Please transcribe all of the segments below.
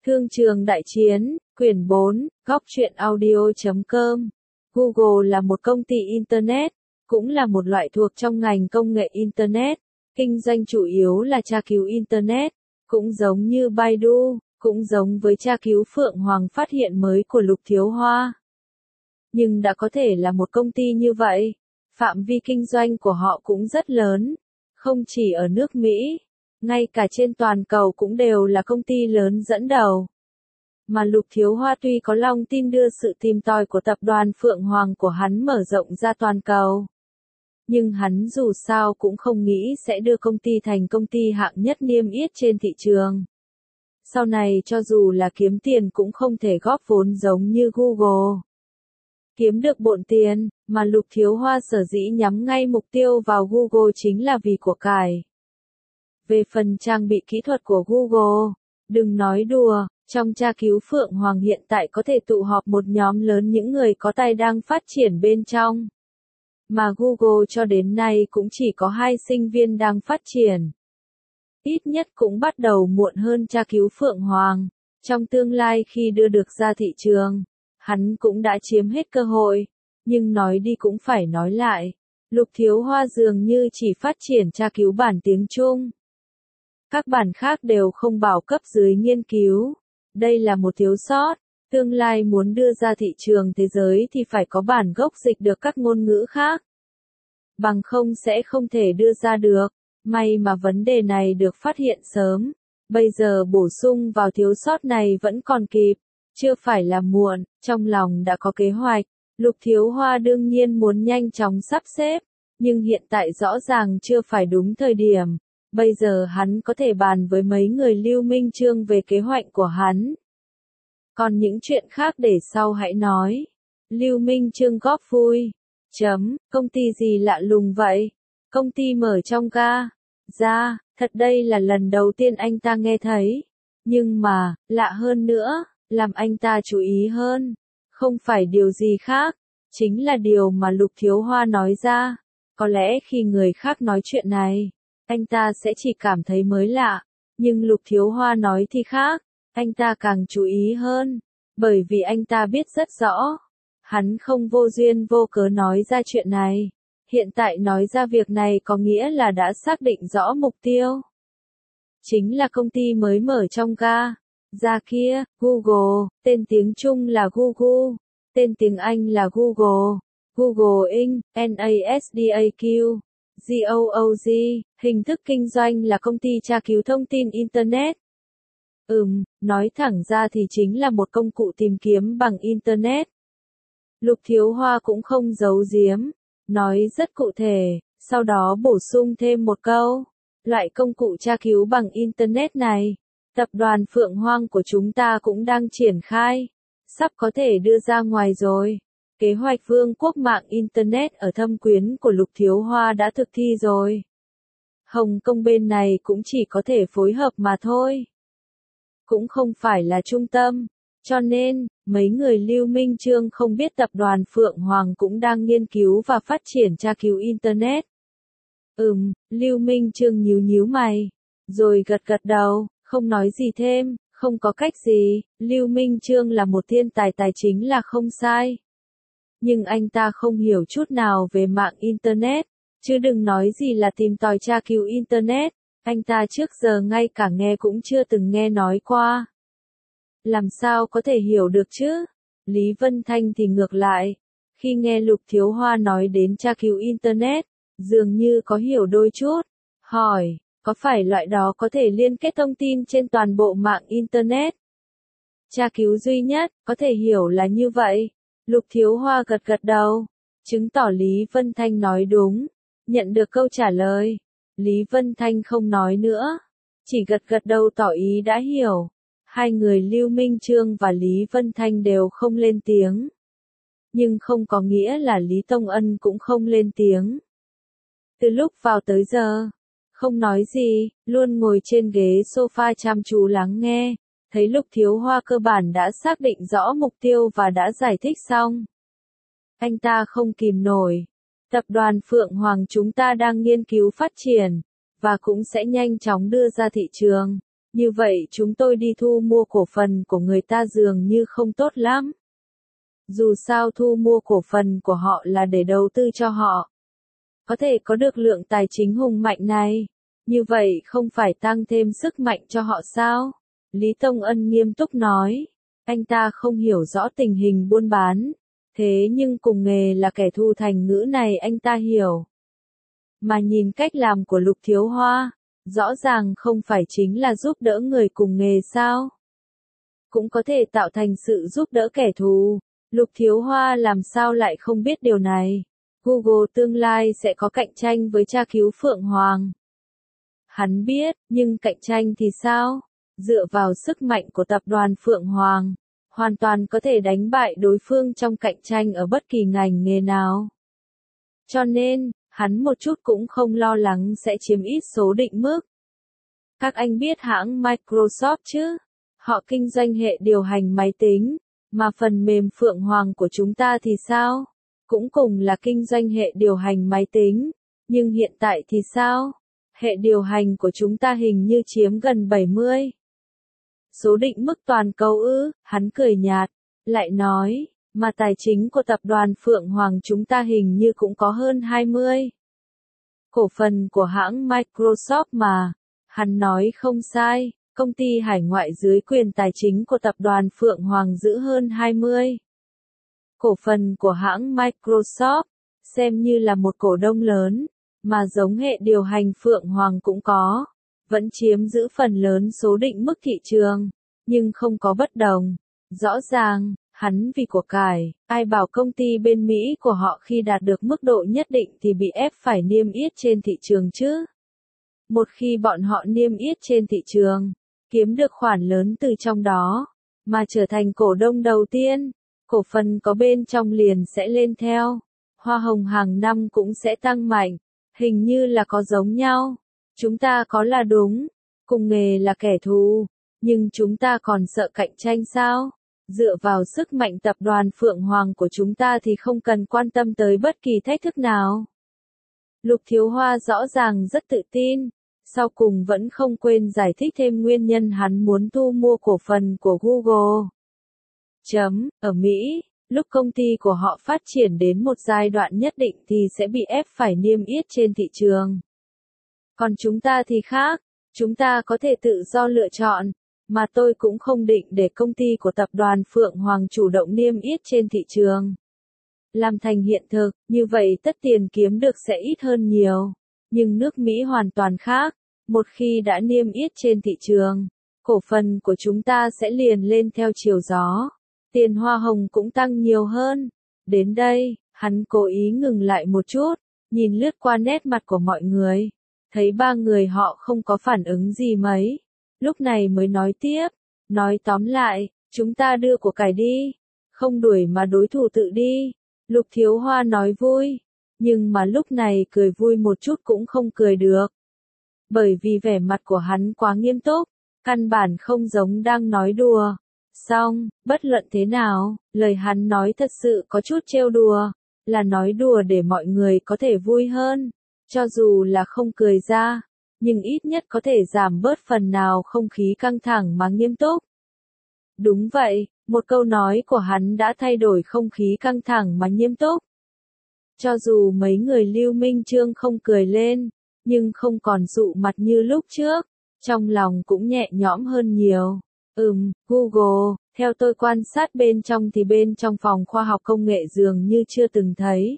Thương trường đại chiến, quyển 4, góc truyện audio.com. Google là một công ty Internet, cũng là một loại thuộc trong ngành công nghệ Internet, kinh doanh chủ yếu là tra cứu Internet, cũng giống như Baidu, cũng giống với tra cứu Phượng Hoàng phát hiện mới của Lục Thiếu Hoa. Nhưng đã có thể là một công ty như vậy, phạm vi kinh doanh của họ cũng rất lớn, không chỉ ở nước Mỹ, ngay cả trên toàn cầu cũng đều là công ty lớn dẫn đầu. Mà Lục Thiếu Hoa tuy có lòng tin đưa sự tìm tòi của tập đoàn Phượng Hoàng của hắn mở rộng ra toàn cầu, nhưng hắn dù sao cũng không nghĩ sẽ đưa công ty thành công ty hạng nhất niêm yết trên thị trường. Sau này cho dù là kiếm tiền cũng không thể góp vốn giống như Google. Kiếm được bộn tiền, mà Lục Thiếu Hoa sở dĩ nhắm ngay mục tiêu vào Google chính là vì của cải. Về phần trang bị kỹ thuật của Google, đừng nói đùa, trong tra cứu Phượng Hoàng hiện tại có thể tụ họp một nhóm lớn những người có tài đang phát triển bên trong. Mà Google cho đến nay cũng chỉ có 2 sinh viên đang phát triển. Ít nhất cũng bắt đầu muộn hơn tra cứu Phượng Hoàng. Trong tương lai khi đưa được ra thị trường, hắn cũng đã chiếm hết cơ hội. Nhưng nói đi cũng phải nói lại, Lục Thiếu Hoa dường như chỉ phát triển tra cứu bản tiếng Trung. Các bản khác đều không bảo cấp dưới nghiên cứu. Đây là một thiếu sót. Tương lai muốn đưa ra thị trường thế giới thì phải có bản gốc dịch được các ngôn ngữ khác. Bằng không sẽ không thể đưa ra được. May mà vấn đề này được phát hiện sớm. Bây giờ bổ sung vào thiếu sót này vẫn còn kịp. Chưa phải là muộn, trong lòng đã có kế hoạch. Lục Thiếu Hoa đương nhiên muốn nhanh chóng sắp xếp. Nhưng hiện tại rõ ràng chưa phải đúng thời điểm. Bây giờ hắn có thể bàn với mấy người Lưu Minh Chương về kế hoạch của hắn. Còn những chuyện khác để sau hãy nói. Lưu Minh Chương góp vui. Công ty gì lạ lùng vậy? Công ty mở trong ga. Ra, thật đây là lần đầu tiên anh ta nghe thấy. Nhưng mà, lạ hơn nữa, làm anh ta chú ý hơn. Không phải điều gì khác, chính là điều mà Lục Thiếu Hoa nói ra. Có lẽ khi người khác nói chuyện này, anh ta sẽ chỉ cảm thấy mới lạ. Nhưng Lục Thiếu Hoa nói thì khác, anh ta càng chú ý hơn. Bởi vì anh ta biết rất rõ. Hắn không vô duyên vô cớ nói ra chuyện này. Hiện tại nói ra việc này có nghĩa là đã xác định rõ mục tiêu. Chính là công ty mới mở trong ga. Ra kia, Google, tên tiếng Trung là Google, tên tiếng Anh là Google, Google Inc., NASDAQ, GOOG, hình thức kinh doanh là công ty tra cứu thông tin Internet. Nói thẳng ra thì chính là một công cụ tìm kiếm bằng Internet. Lục Thiếu Hoa cũng không giấu giếm, nói rất cụ thể, sau đó bổ sung thêm một câu. Loại công cụ tra cứu bằng Internet này, tập đoàn Phượng Hoàng của chúng ta cũng đang triển khai, sắp có thể đưa ra ngoài rồi. Kế hoạch vương quốc mạng Internet ở Thâm Quyến của Lục Thiếu Hoa đã thực thi rồi. Hồng Kông bên này cũng chỉ có thể phối hợp mà thôi. Cũng không phải là trung tâm. Cho nên, mấy người Lưu Minh Chương không biết tập đoàn Phượng Hoàng cũng đang nghiên cứu và phát triển tra cứu Internet. Lưu Minh Chương nhíu mày, rồi gật đầu, không nói gì thêm, không có cách gì, Lưu Minh Chương là một thiên tài tài chính là không sai. Nhưng anh ta không hiểu chút nào về mạng Internet, chứ đừng nói gì là tìm tòi tra cứu Internet, anh ta trước giờ ngay cả nghe cũng chưa từng nghe nói qua. Làm sao có thể hiểu được chứ? Lý Vân Thanh thì ngược lại. Khi nghe Lục Thiếu Hoa nói đến tra cứu Internet, dường như có hiểu đôi chút. Hỏi, có phải loại đó có thể liên kết thông tin trên toàn bộ mạng Internet? Tra cứu duy nhất, có thể hiểu là như vậy. Lục Thiếu Hoa gật đầu, chứng tỏ Lý Vân Thanh nói đúng. Nhận được câu trả lời, Lý Vân Thanh không nói nữa, chỉ gật đầu tỏ ý đã hiểu. Hai người Lưu Minh Chương và Lý Vân Thanh đều không lên tiếng. Nhưng không có nghĩa là Lý Tông Ân cũng không lên tiếng. Từ lúc vào tới giờ, không nói gì, luôn ngồi trên ghế sofa chăm chú lắng nghe, thấy Lục Thiếu Hoa cơ bản đã xác định rõ mục tiêu và đã giải thích xong. Anh ta không kìm nổi. Tập đoàn Phượng Hoàng chúng ta đang nghiên cứu phát triển, và cũng sẽ nhanh chóng đưa ra thị trường. Như vậy chúng tôi đi thu mua cổ phần của người ta dường như không tốt lắm. Dù sao thu mua cổ phần của họ là để đầu tư cho họ. Có thể có được lượng tài chính hùng mạnh này. Như vậy không phải tăng thêm sức mạnh cho họ sao? Lý Tông Ân nghiêm túc nói. Anh ta không hiểu rõ tình hình buôn bán. Thế nhưng cùng nghề là kẻ thù thành ngữ này anh ta hiểu. Mà nhìn cách làm của Lục Thiếu Hoa, rõ ràng không phải chính là giúp đỡ người cùng nghề sao? Cũng có thể tạo thành sự giúp đỡ kẻ thù. Lục Thiếu Hoa làm sao lại không biết điều này? Google tương lai sẽ có cạnh tranh với tra cứu Phượng Hoàng. Hắn biết, nhưng cạnh tranh thì sao? Dựa vào sức mạnh của tập đoàn Phượng Hoàng, hoàn toàn có thể đánh bại đối phương trong cạnh tranh ở bất kỳ ngành nghề nào. Cho nên, hắn một chút cũng không lo lắng sẽ chiếm ít số định mức. Các anh biết hãng Microsoft chứ? Họ kinh doanh hệ điều hành máy tính, mà phần mềm Phượng Hoàng của chúng ta thì sao? Cũng cùng là kinh doanh hệ điều hành máy tính, nhưng hiện tại thì sao? Hệ điều hành của chúng ta hình như chiếm gần 70. Số định mức toàn cầu ư? Hắn cười nhạt, lại nói, mà tài chính của tập đoàn Phượng Hoàng chúng ta hình như cũng có hơn 20. Cổ phần của hãng Microsoft mà. Hắn nói không sai, công ty hải ngoại dưới quyền tài chính của tập đoàn Phượng Hoàng giữ hơn 20. Cổ phần của hãng Microsoft, xem như là một cổ đông lớn, mà giống hệ điều hành Phượng Hoàng cũng có, vẫn chiếm giữ phần lớn số định mức thị trường, nhưng không có bất đồng. Rõ ràng, hắn vì của cải, ai bảo công ty bên Mỹ của họ khi đạt được mức độ nhất định thì bị ép phải niêm yết trên thị trường chứ. Một khi bọn họ niêm yết trên thị trường, kiếm được khoản lớn từ trong đó, mà trở thành cổ đông đầu tiên, cổ phần có bên trong liền sẽ lên theo. Hoa hồng hàng năm cũng sẽ tăng mạnh, hình như là có giống nhau. Chúng ta có là đúng, cùng nghề là kẻ thù, nhưng chúng ta còn sợ cạnh tranh sao? Dựa vào sức mạnh tập đoàn Phượng Hoàng của chúng ta thì không cần quan tâm tới bất kỳ thách thức nào. Lục Thiếu Hoa rõ ràng rất tự tin, sau cùng vẫn không quên giải thích thêm nguyên nhân hắn muốn thu mua cổ phần của Google. Ở Mỹ, lúc công ty của họ phát triển đến một giai đoạn nhất định thì sẽ bị ép phải niêm yết trên thị trường. Còn chúng ta thì khác, chúng ta có thể tự do lựa chọn, mà tôi cũng không định để công ty của tập đoàn Phượng Hoàng chủ động niêm yết trên thị trường. Làm thành hiện thực, như vậy tất tiền kiếm được sẽ ít hơn nhiều. Nhưng nước Mỹ hoàn toàn khác, một khi đã niêm yết trên thị trường, cổ phần của chúng ta sẽ liền lên theo chiều gió. Tiền hoa hồng cũng tăng nhiều hơn. Đến đây, hắn cố ý ngừng lại một chút, nhìn lướt qua nét mặt của mọi người. Thấy ba người họ không có phản ứng gì mấy. Lúc này mới nói tiếp, nói tóm lại, chúng ta đưa của cải đi. Không đuổi mà đối thủ tự đi. Lục Thiếu Hoa nói vui, nhưng mà lúc này cười vui một chút cũng không cười được. Bởi vì vẻ mặt của hắn quá nghiêm túc, căn bản không giống đang nói đùa. Xong, bất luận thế nào, lời hắn nói thật sự có chút trêu đùa, là nói đùa để mọi người có thể vui hơn, cho dù là không cười ra, nhưng ít nhất có thể giảm bớt phần nào không khí căng thẳng mà nghiêm túc. Đúng vậy, một câu nói của hắn đã thay đổi không khí căng thẳng mà nghiêm túc. Cho dù mấy người Lưu Minh Chương không cười lên, nhưng không còn dụ mặt như lúc trước, trong lòng cũng nhẹ nhõm hơn nhiều. Google, theo tôi quan sát bên trong thì bên trong phòng khoa học công nghệ dường như chưa từng thấy.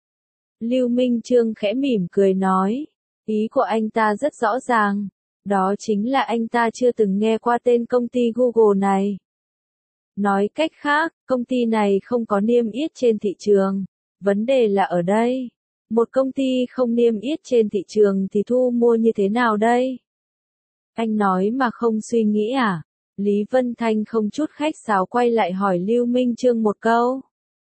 Lưu Minh Chương khẽ mỉm cười nói, ý của anh ta rất rõ ràng, đó chính là anh ta chưa từng nghe qua tên công ty Google này. Nói cách khác, công ty này không có niêm yết trên thị trường, vấn đề là ở đây. Một công ty không niêm yết trên thị trường thì thu mua như thế nào đây? Anh nói mà không suy nghĩ à? Lý Vân Thanh không chút khách sáo quay lại hỏi Lưu Minh Chương một câu.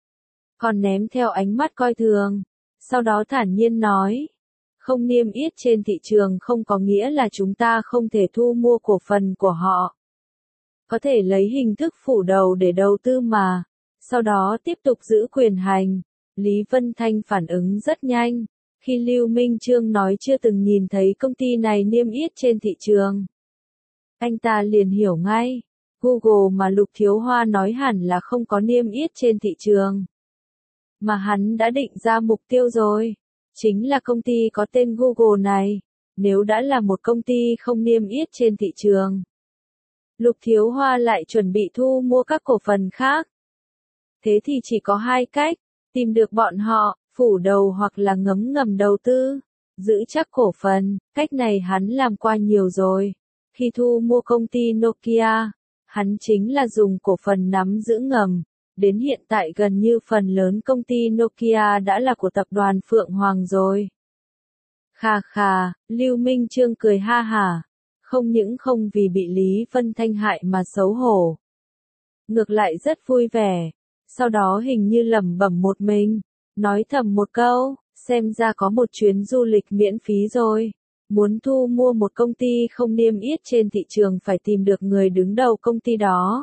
Còn ném theo ánh mắt coi thường. Sau đó thản nhiên nói. Không niêm yết trên thị trường không có nghĩa là chúng ta không thể thu mua cổ phần của họ. Có thể lấy hình thức phủ đầu để đầu tư mà. Sau đó tiếp tục giữ quyền hành. Lý Vân Thanh phản ứng rất nhanh. Khi Lưu Minh Chương nói chưa từng nhìn thấy công ty này niêm yết trên thị trường. Anh ta liền hiểu ngay. Google mà Lục Thiếu Hoa nói hẳn là không có niêm yết trên thị trường. Mà hắn đã định ra mục tiêu rồi. Chính là công ty có tên Google này. Nếu đã là một công ty không niêm yết trên thị trường, Lục Thiếu Hoa lại chuẩn bị thu mua các cổ phần khác. Thế thì chỉ có hai cách, tìm được bọn họ, phủ đầu hoặc là ngấm ngầm đầu tư, giữ chắc cổ phần. Cách này hắn làm qua nhiều rồi. Khi thu mua công ty Nokia, hắn chính là dùng cổ phần nắm giữ ngầm. Đến hiện tại gần như phần lớn công ty Nokia đã là của tập đoàn Phượng Hoàng rồi. Khà khà, Lưu Minh Chương cười ha hả. Không những không vì bị Lý Vân Thanh hại mà xấu hổ. Ngược lại rất vui vẻ. Sau đó hình như lẩm bẩm một mình. Nói thầm một câu, xem ra có một chuyến du lịch miễn phí rồi. Muốn thu mua một công ty không niêm yết trên thị trường phải tìm được người đứng đầu công ty đó.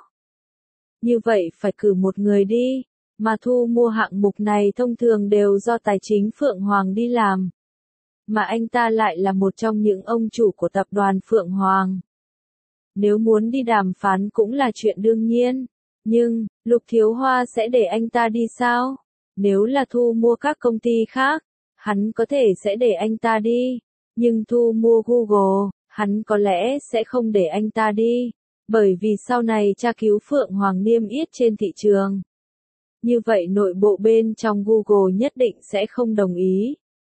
Như vậy phải cử một người đi. Mà thu mua hạng mục này thông thường đều do tài chính Phượng Hoàng đi làm. Mà anh ta lại là một trong những ông chủ của tập đoàn Phượng Hoàng. Nếu muốn đi đàm phán cũng là chuyện đương nhiên. Nhưng, Lục Thiếu Hoa sẽ để anh ta đi sao? Nếu là thu mua các công ty khác, hắn có thể sẽ để anh ta đi. Nhưng thu mua Google, hắn có lẽ sẽ không để anh ta đi. Bởi vì sau này tra cứu Phượng Hoàng niêm yết trên thị trường. Như vậy nội bộ bên trong Google nhất định sẽ không đồng ý.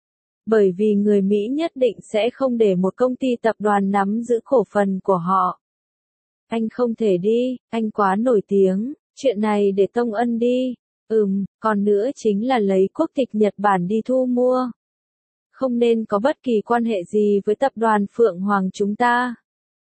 Bởi vì người Mỹ nhất định sẽ không để một công ty tập đoàn nắm giữ cổ phần của họ. Anh không thể đi, anh quá nổi tiếng, chuyện này để Tông Ân đi. Còn nữa chính là lấy quốc tịch Nhật Bản đi thu mua. Không nên có bất kỳ quan hệ gì với tập đoàn Phượng Hoàng chúng ta.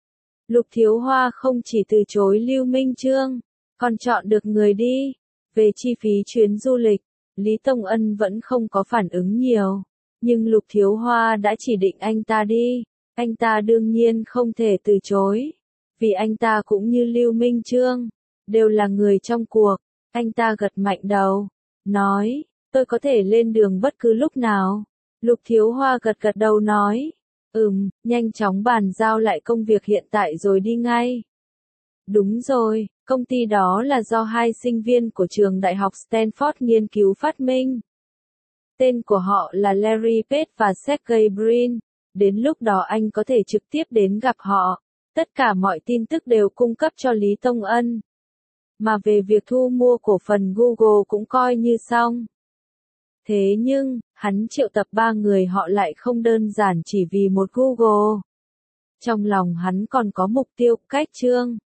Lục Thiếu Hoa không chỉ từ chối Lưu Minh Chương, còn chọn được người đi. Về chi phí chuyến du lịch, Lý Tông Ân vẫn không có phản ứng nhiều. Nhưng Lục Thiếu Hoa đã chỉ định anh ta đi. Anh ta đương nhiên không thể từ chối. Vì anh ta cũng như Lưu Minh Chương, đều là người trong cuộc. Anh ta gật mạnh đầu, nói, tôi có thể lên đường bất cứ lúc nào. Lục Thiếu Hoa gật gật đầu nói, nhanh chóng bàn giao lại công việc hiện tại rồi đi ngay. Đúng rồi, công ty đó là do hai sinh viên của trường đại học Stanford nghiên cứu phát minh. Tên của họ là Larry Page và Sergey Brin. Đến lúc đó anh có thể trực tiếp đến gặp họ. Tất cả mọi tin tức đều cung cấp cho Lý Tông Ân. Mà về việc thu mua cổ phần Google cũng coi như xong. Thế nhưng, hắn triệu tập 3 người họ lại không đơn giản chỉ vì một Google. Trong lòng hắn còn có mục tiêu, cách chương.